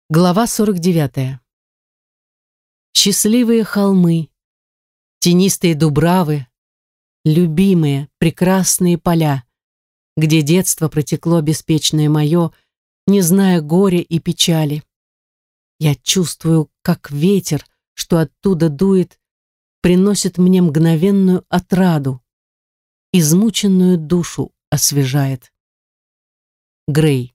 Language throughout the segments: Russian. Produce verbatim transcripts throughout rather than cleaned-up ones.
Глава сорок девятая. Счастливые холмы, тенистые дубравы, любимые, прекрасные поля, где детство протекло беспечное мое, не зная горя и печали. Я чувствую, как ветер, что оттуда дует, приносит мне мгновенную отраду, измученную душу освежает. Грей.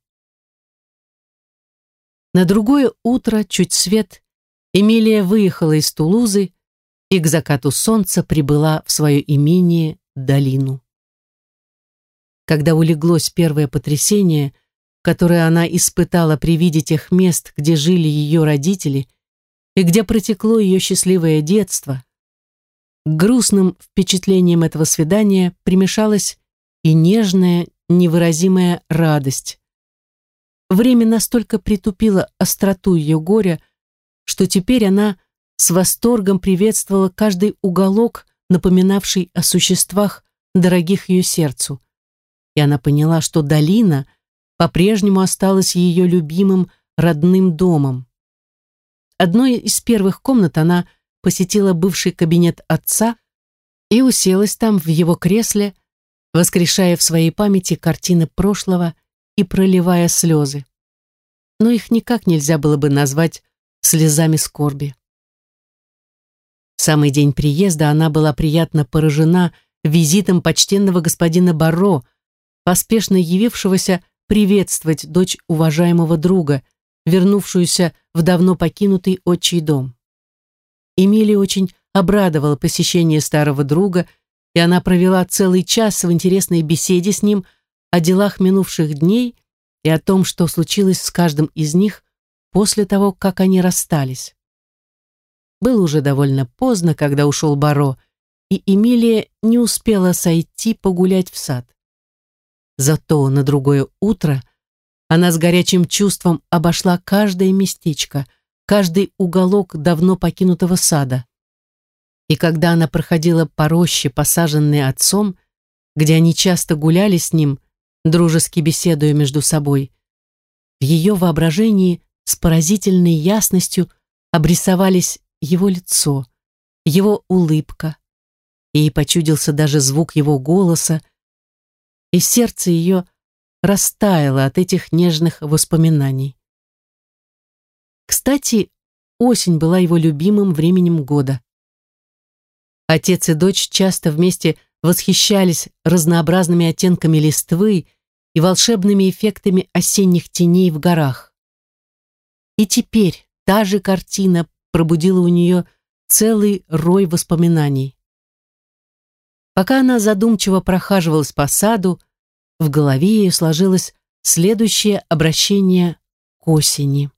На другое утро, чуть свет, Эмилия выехала из Тулузы и к закату солнца прибыла в свое имение Долину. Когда улеглось первое потрясение, которое она испытала при виде тех мест, где жили ее родители и где протекло ее счастливое детство, к грустным впечатлениям этого свидания примешалась и нежная, невыразимая радость. Время настолько притупило остроту ее горя, что теперь она с восторгом приветствовала каждый уголок, напоминавший о существах, дорогих ее сердцу. И она поняла, что долина по-прежнему осталась ее любимым родным домом. Одной из первых комнат она посетила бывший кабинет отца и уселась там в его кресле, воскрешая в своей памяти картины прошлого и проливая слезы. Но их никак нельзя было бы назвать слезами скорби. В самый день приезда она была приятно поражена визитом почтенного господина Барро, поспешно явившегося приветствовать дочь уважаемого друга, вернувшуюся в давно покинутый отчий дом. Эмилия очень обрадовала посещение старого друга, и она провела целый час в интересной беседе с ним о делах минувших дней и о том, что случилось с каждым из них после того, как они расстались. Было уже довольно поздно, когда ушел Барро, и Эмилия не успела сойти погулять в сад. Зато на другое утро она с горячим чувством обошла каждое местечко, каждый уголок давно покинутого сада. И когда она проходила по роще, посаженной отцом, где они часто гуляли с ним, дружески беседуя между собой, в ее воображении с поразительной ясностью обрисовались его лицо, его улыбка, ей почудился даже звук его голоса, и сердце ее растаяло от этих нежных воспоминаний. Кстати, осень была его любимым временем года. Отец и дочь часто вместе восхищались разнообразными оттенками листвы и волшебными эффектами осенних теней в горах. И теперь та же картина пробудила у нее целый рой воспоминаний. Пока она задумчиво прохаживалась по саду, в голове ее сложилось следующее обращение к осени.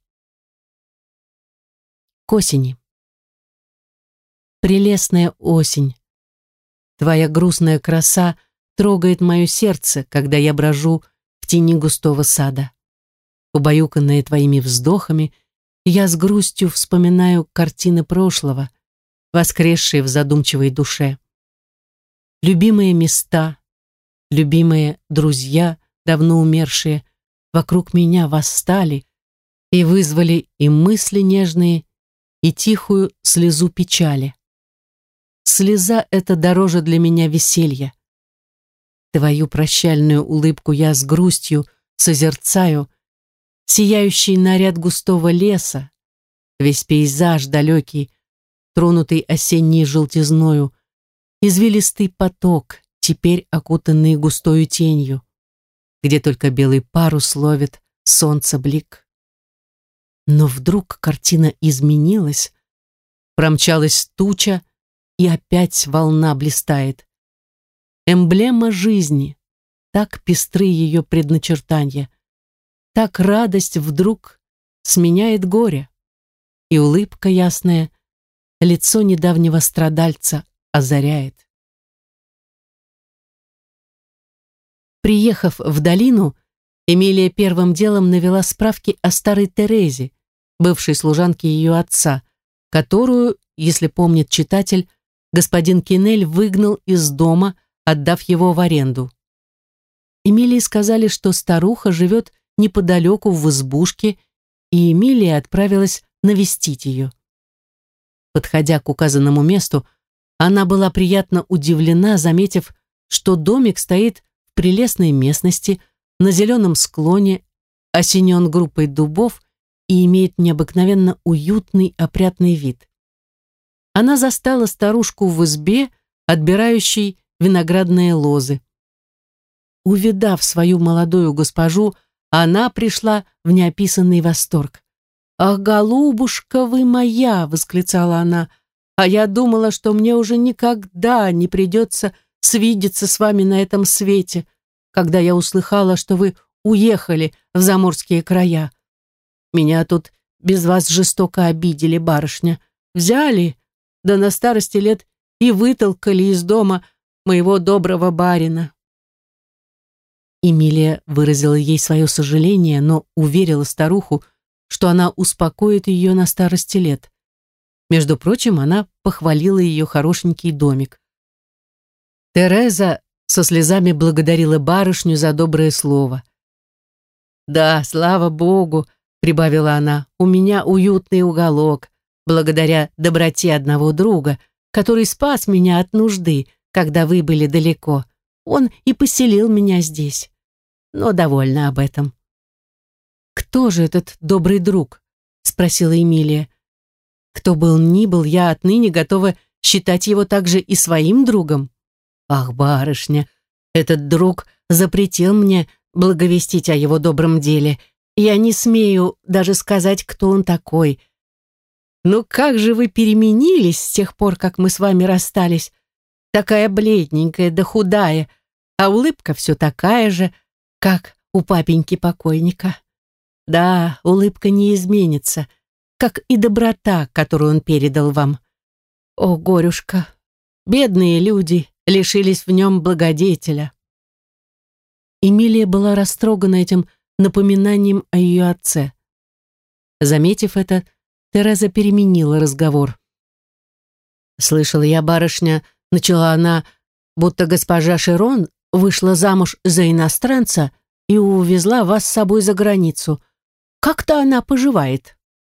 К осени. Прелестная осень, твоя грустная краса трогает мое сердце, когда я брожу в тени густого сада. Убаюканная твоими вздохами, я с грустью вспоминаю картины прошлого, воскресшие в задумчивой душе. Любимые места, любимые друзья, давно умершие, вокруг меня восстали и вызвали и мысли нежные, и тихую слезу печали. Слеза — это дороже для меня веселья. Твою прощальную улыбку я с грустью созерцаю, сияющий наряд густого леса, весь пейзаж далекий, тронутый осенней желтизною, извилистый поток, теперь окутанный густою тенью, где только белый парус ловит солнце блик. Но вдруг картина изменилась, промчалась туча, и опять волна блистает. Эмблема жизни, так пестры ее предначертания, так радость вдруг сменяет горе, и улыбка ясная лицо недавнего страдальца озаряет. Приехав в долину, Эмилия первым делом навела справки о старой Терезе, бывшей служанке ее отца, которую, если помнит читатель, господин Кинель выгнал из дома, отдав его в аренду. Эмилии сказали, что старуха живет неподалеку в избушке и Эмилия отправилась навестить ее. Подходя к указанному месту, она была приятно удивлена, заметив, что домик стоит в прелестной местности, на зеленом склоне, осенен группой дубов и имеет необыкновенно уютный, опрятный вид. Она застала старушку в избе, отбирающей виноградные лозы. Увидав свою молодую госпожу, она пришла в неописанный восторг. «Ах, голубушка вы моя!» — восклицала она. «А я думала, что мне уже никогда не придется свидеться с вами на этом свете, когда я услыхала, что вы уехали в заморские края. Меня тут без вас жестоко обидели, барышня. Взяли, да на старости лет и вытолкали из дома моего доброго барина». Эмилия выразила ей свое сожаление, но уверила старуху, что она успокоит ее на старости лет. Между прочим, она похвалила ее хорошенький домик. Тереза со слезами благодарила барышню за доброе слово. «Да, слава Богу», — прибавила она, — «у меня уютный уголок, благодаря доброте одного друга, который спас меня от нужды, когда вы были далеко. Он и поселил меня здесь. Но довольна об этом». «Кто же этот добрый друг?» — спросила Эмилия. «Кто был ни был, я отныне готова считать его также и своим другом». «Ах, барышня, этот друг запретил мне благовестить о его добром деле. Я не смею даже сказать, кто он такой. Ну как же вы переменились с тех пор, как мы с вами расстались? Такая бледненькая да худая, а улыбка все такая же, как у папеньки покойника. Да, улыбка не изменится, как и доброта, которую он передал вам. О, горюшка, бедные люди лишились в нем благодетеля». Эмилия была растрогана этим напоминанием о ее отце. Заметив это, Тереза переменила разговор. «Слышала я, барышня, — начала она, — будто госпожа Шерон вышла замуж за иностранца и увезла вас с собой за границу. Как-то она поживает».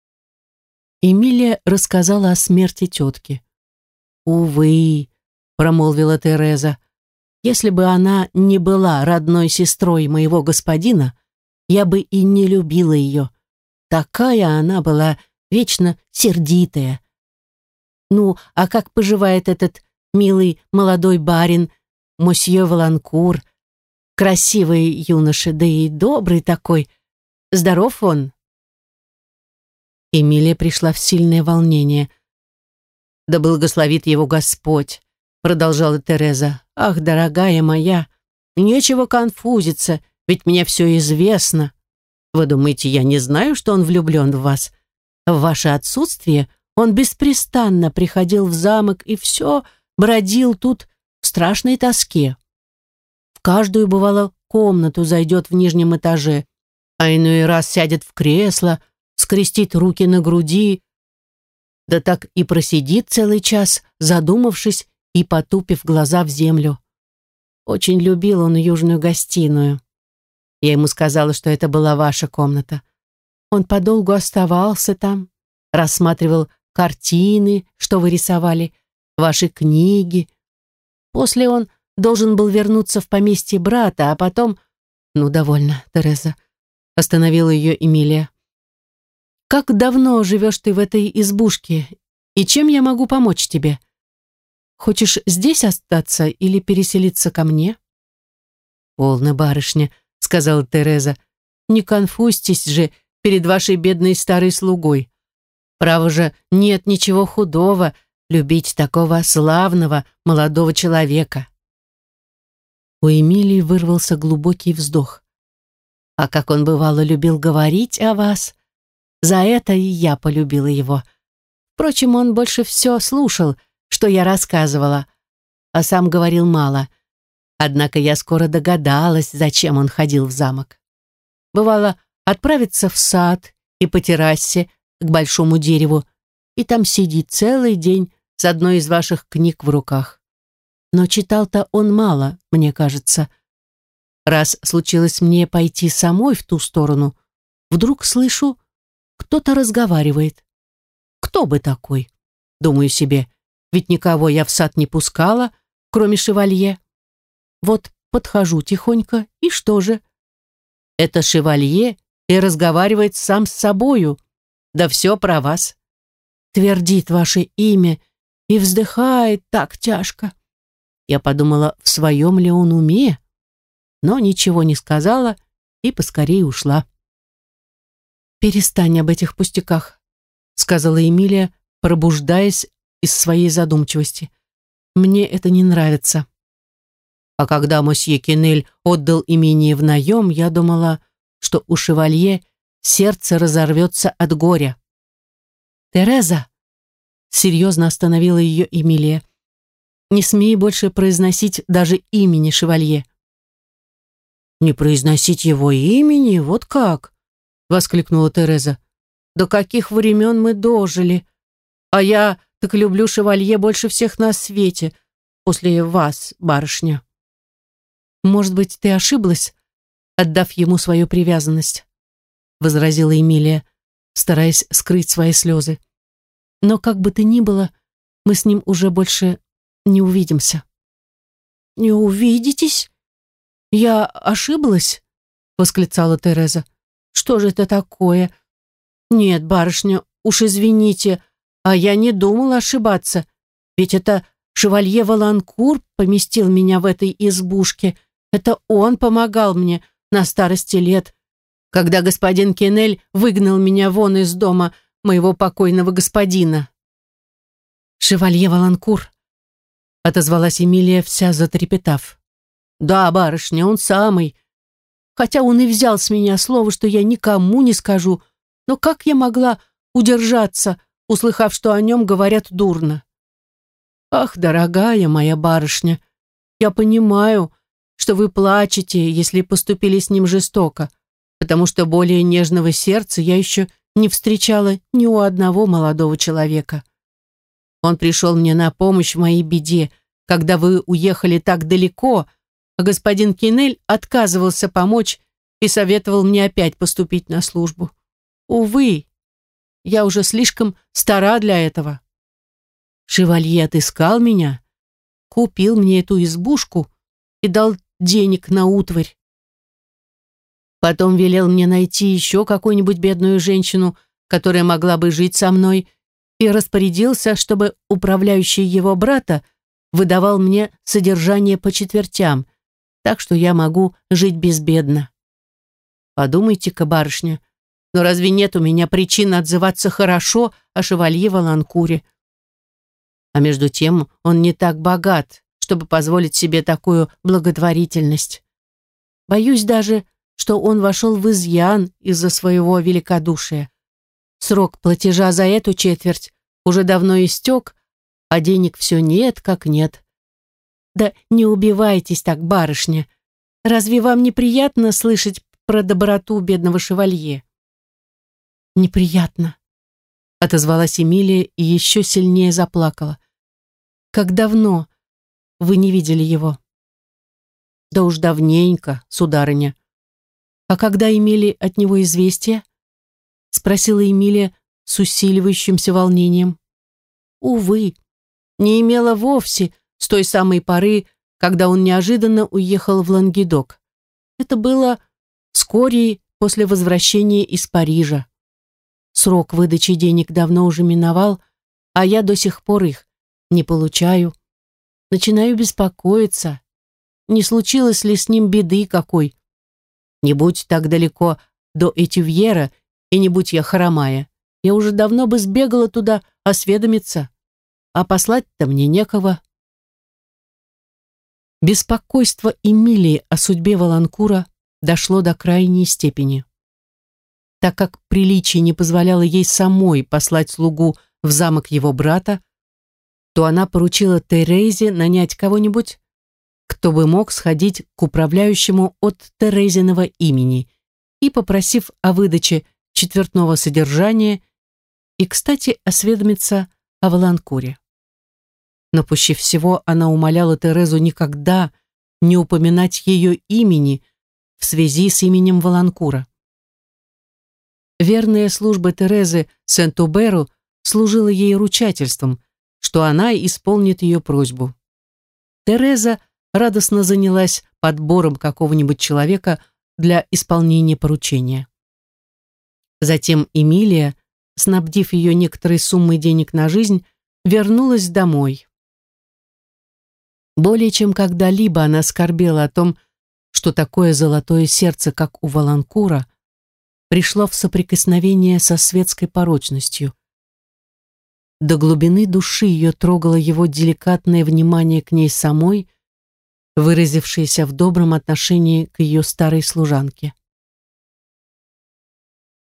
Эмилия рассказала о смерти тетки. «Увы, — промолвила Тереза, — если бы она не была родной сестрой моего господина, я бы и не любила ее. Такая она была, вечно сердитая. Ну, а как поживает этот милый молодой барин, мосье Валанкур, красивый юноша, да и добрый такой? Здоров он?» Эмилия пришла в сильное волнение. «Да благословит его Господь», — продолжала Тереза. «Ах, дорогая моя, нечего конфузиться, ведь мне все известно. Вы думаете, я не знаю, что он влюблен в вас? В ваше отсутствие он беспрестанно приходил в замок и все бродил тут в страшной тоске. В каждую, бывало, комнату зайдет в нижнем этаже, а иной раз сядет в кресло, скрестит руки на груди, да так и просидит целый час, задумавшись и потупив глаза в землю. Очень любил он южную гостиную. Я ему сказала, что это была ваша комната. Он подолгу оставался там, рассматривал картины, что вы рисовали, ваши книги. После он должен был вернуться в поместье брата, а потом... Ну, довольно, Тереза, остановила ее Эмилия. Как давно живешь ты в этой избушке, и чем я могу помочь тебе? Хочешь здесь остаться или переселиться ко мне?» «Полно, барышня», — сказала Тереза, — «не конфузьтесь же перед вашей бедной старой слугой. Право же, нет ничего худого любить такого славного молодого человека». У Эмилии вырвался глубокий вздох. «А как он, бывало, любил говорить о вас! За это и я полюбила его. Впрочем, он больше все слушал, что я рассказывала, а сам говорил мало. Однако я скоро догадалась, зачем он ходил в замок. Бывало, отправиться в сад и по террасе к большому дереву, и там сидит целый день с одной из ваших книг в руках. Но читал-то он мало, мне кажется. Раз случилось мне пойти самой в ту сторону, вдруг слышу, кто-то разговаривает. Кто бы такой? Думаю себе, ведь никого я в сад не пускала, кроме шевалье. Вот подхожу тихонько, и что же? Это шевалье и разговаривает сам с собою. Да все про вас. Твердит ваше имя и вздыхает так тяжко. Я подумала, в своем ли он уме, но ничего не сказала и поскорее ушла. «Перестань об этих пустяках», — сказала Эмилия, пробуждаясь из своей задумчивости. «Мне это не нравится». А когда мосье Кинель отдал имение в наем, я думала, что у шевалье сердце разорвется от горя. «Тереза!» — серьезно остановила ее Эмилия. «Не смей больше произносить даже имени шевалье». «Не произносить его имени? Вот как?» — воскликнула Тереза. «До каких времен мы дожили? А я так люблю шевалье больше всех на свете, после вас, барышня». «Может быть, ты ошиблась, отдав ему свою привязанность», — возразила Эмилия, стараясь скрыть свои слезы. «Но как бы то ни было, мы с ним уже больше не увидимся». «Не увидитесь? Я ошиблась?» — восклицала Тереза. «Что же это такое? Нет, барышня, уж извините, а я не думала ошибаться, ведь это шевалье Валанкур поместил меня в этой избушке. Это он помогал мне на старости лет, когда господин Кинель выгнал меня вон из дома моего покойного господина». «Шевалье Валанкур», — отозвалась Эмилия, вся затрепетав. «Да, барышня, он самый. Хотя он и взял с меня слово, что я никому не скажу, но как я могла удержаться, услыхав, что о нем говорят дурно? Ах, дорогая моя барышня, я понимаю, что вы плачете, если поступили с ним жестоко, потому что более нежного сердца я еще не встречала ни у одного молодого человека. Он пришел мне на помощь в моей беде, когда вы уехали так далеко, а господин Кинель отказывался помочь и советовал мне опять поступить на службу. Увы, я уже слишком стара для этого. Шевалье отыскал меня, купил мне эту избушку и дал денег на утварь. Потом велел мне найти еще какую-нибудь бедную женщину, которая могла бы жить со мной, и распорядился, чтобы управляющий его брата выдавал мне содержание по четвертям, так что я могу жить безбедно. Подумайте-ка, барышня, но разве нет у меня причин отзываться хорошо о шевалье Валанкуре? А между тем он не так богат, чтобы позволить себе такую благотворительность. Боюсь даже, что он вошел в изъян из-за своего великодушия. Срок платежа за эту четверть уже давно истек, а денег все нет, как нет. Да не убивайтесь так, барышня. Разве вам неприятно слышать про доброту бедного шевалье? Неприятно, отозвалась Эмилия и еще сильнее заплакала. Как давно вы не видели его? Да уж давненько, сударыня. А когда имели от него известие? Спросила Эмилия с усиливающимся волнением. Увы, не имела вовсе с той самой поры, когда он неожиданно уехал в Лангедок. Это было вскоре после возвращения из Парижа. Срок выдачи денег давно уже миновал, а я до сих пор их не получаю. Начинаю беспокоиться. Не случилось ли с ним беды какой? Не будь так далеко до Этювьера, и не будь я хромая, я уже давно бы сбегала туда осведомиться, а послать-то мне некого. Беспокойство Эмилии о судьбе Валанкура дошло до крайней степени. Так как приличие не позволяло ей самой послать слугу в замок его брата, то она поручила Терезе нанять кого-нибудь, кто бы мог сходить к управляющему от Терезиного имени, и, попросив о выдаче четвертного содержания, и, кстати, осведомиться о Валанкуре. Но пуще всего она умоляла Терезу никогда не упоминать ее имени в связи с именем Валанкура. Верная служба Терезы Сент-Уберу служила ей ручательством, что она исполнит ее просьбу. Тереза радостно занялась подбором какого-нибудь человека для исполнения поручения. Затем Эмилия, снабдив ее некоторой суммой денег на жизнь, вернулась домой. Более чем когда-либо она скорбела о том, что такое золотое сердце, как у Валанкура, пришло в соприкосновение со светской порочностью. До глубины души ее трогало его деликатное внимание к ней самой, выразившееся в добром отношении к ее старой служанке.